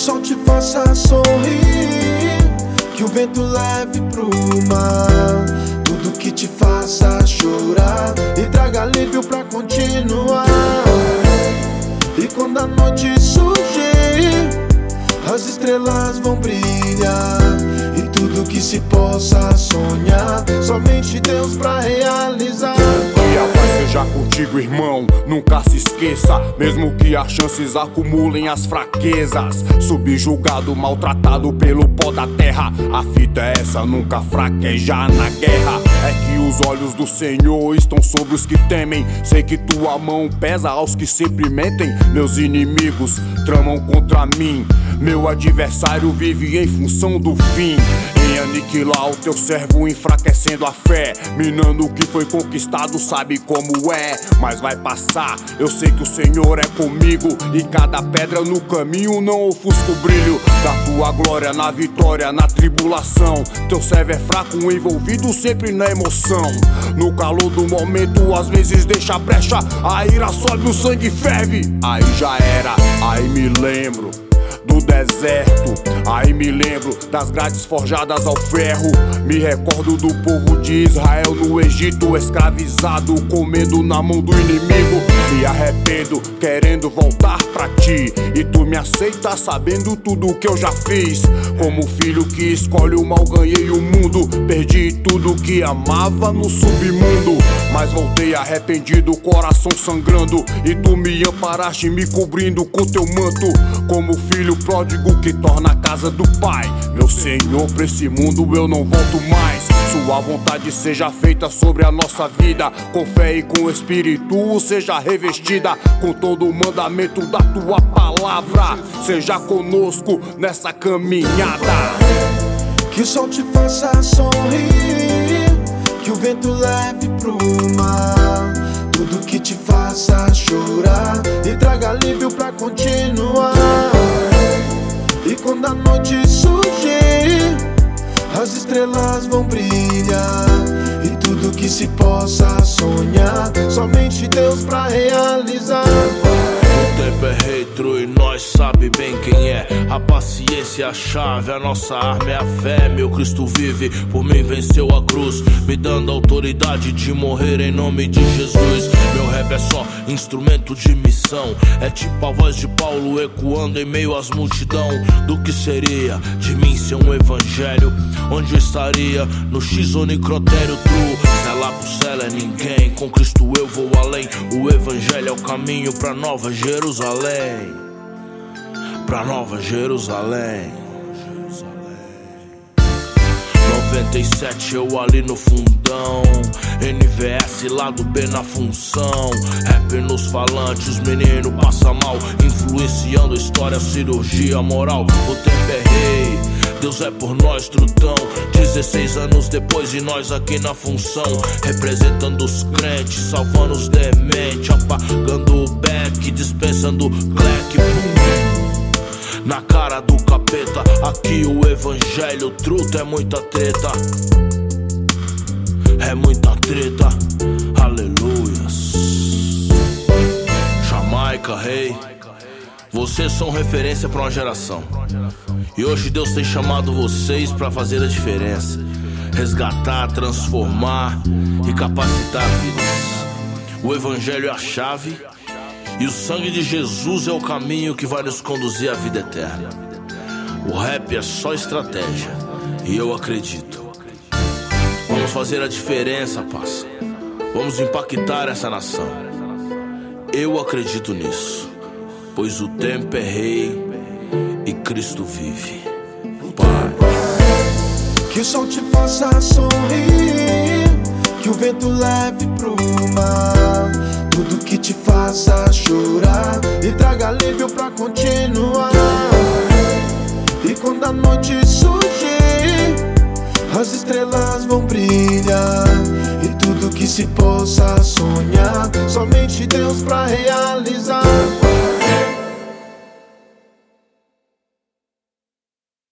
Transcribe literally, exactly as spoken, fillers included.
sol te faça sorrir, que o vento leve pro mar tudo que te faça chorar e traga alívio pra continuar. E quando a noite surgir, as estrelas vão brilhar, e tudo que se possa sonhar, somente Deus pra realizar. Que a paz seja contigo, irmão, nunca se esqueça. Mesmo que as chances acumulem as fraquezas, subjugado, maltratado pelo pó da terra, a fita é essa, nunca fraquejar na guerra. É que os olhos do Senhor estão sobre os que temem. Sei que tua mão pesa aos que sempre mentem. Meus inimigos tramam contra mim, meu adversário vive em função do fim, em aniquilar o teu servo, enfraquecendo a fé, minando o que foi conquistado, sabe como é. Mas vai passar, eu sei que o Senhor é comigo, e cada pedra no caminho não ofusca o brilho da tua glória na vitória, na tribulação. Teu servo é fraco, envolvido sempre na emoção. No calor do momento, às vezes deixa brecha, a ira sobe, o sangue ferve. Aí já era, aí me lembro do deserto, aí me lembro das grades forjadas ao ferro. Me recordo do povo de Israel no Egito, escravizado, comendo na mão do inimigo. Me arrependo, querendo voltar pra ti, e tu me aceitas sabendo tudo que eu já fiz. Como filho que escolhe o mal, ganhei o mundo, perdi tudo que amava no submundo. Mas voltei arrependido, coração sangrando, e tu me amparaste, me cobrindo com teu manto. Como filho pródigo que torna a casa do pai, meu Senhor, pra esse mundo eu não volto mais. Sua vontade seja feita sobre a nossa vida, com fé e com espírito seja revestida, com todo o mandamento da tua palavra. Seja conosco nessa caminhada. Que o sol te faça sorrir, que o vento leve pro mar tudo que te faça chorar e traga alívio pra continuar. E quando a noite surgir, as estrelas vão brilhar, e tudo que se possa sonhar, somente Deus pra realizar. O tempo é rei, true, nós sabe bem quem é. A paciência é a chave, a nossa arma é a fé. Meu Cristo vive, por mim venceu a cruz, me dando autoridade de morrer em nome de Jesus. Meu rap é só instrumento de missão, é tipo a voz de Paulo ecoando em meio às multidão. Do que seria de mim ser um evangelho? Onde eu estaria? No X ou necrotério true? Se é lá pro céu é ninguém, com Cristo eu vou além. O evangelho é o caminho pra Nova Jerusalém, pra Nova Jerusalém. noventa e sete eu ali no fundão, N V S lado B na função. Rap nos falantes, os meninos passam mal, influenciando a história, cirurgia, moral. O tempo é rei, Deus é por nós, trutão. dezesseis anos depois e nós aqui na função, representando os crentes, salvando os dementes, apagando o back, dispensando clack. Na cara do capeta, aqui o evangelho truto é muita treta, é muita treta, aleluias. Jamaica, rei, hey. Vocês são referência pra uma geração, e hoje Deus tem chamado vocês pra fazer a diferença, resgatar, transformar e capacitar vidas. O evangelho é a chave, e o sangue de Jesus é o caminho que vai nos conduzir à vida eterna. O rap é só estratégia, e eu acredito. Vamos fazer a diferença, parça. Vamos impactar essa nação. Eu acredito nisso, pois o tempo é rei e Cristo vive. Pai. Que o sol te faça sorrir, que o vento leve pro mar tudo que te faça chorar e traga alívio pra continuar. E quando a noite surgir, as estrelas vão brilhar, e tudo que se possa sonhar, somente Deus pra realizar.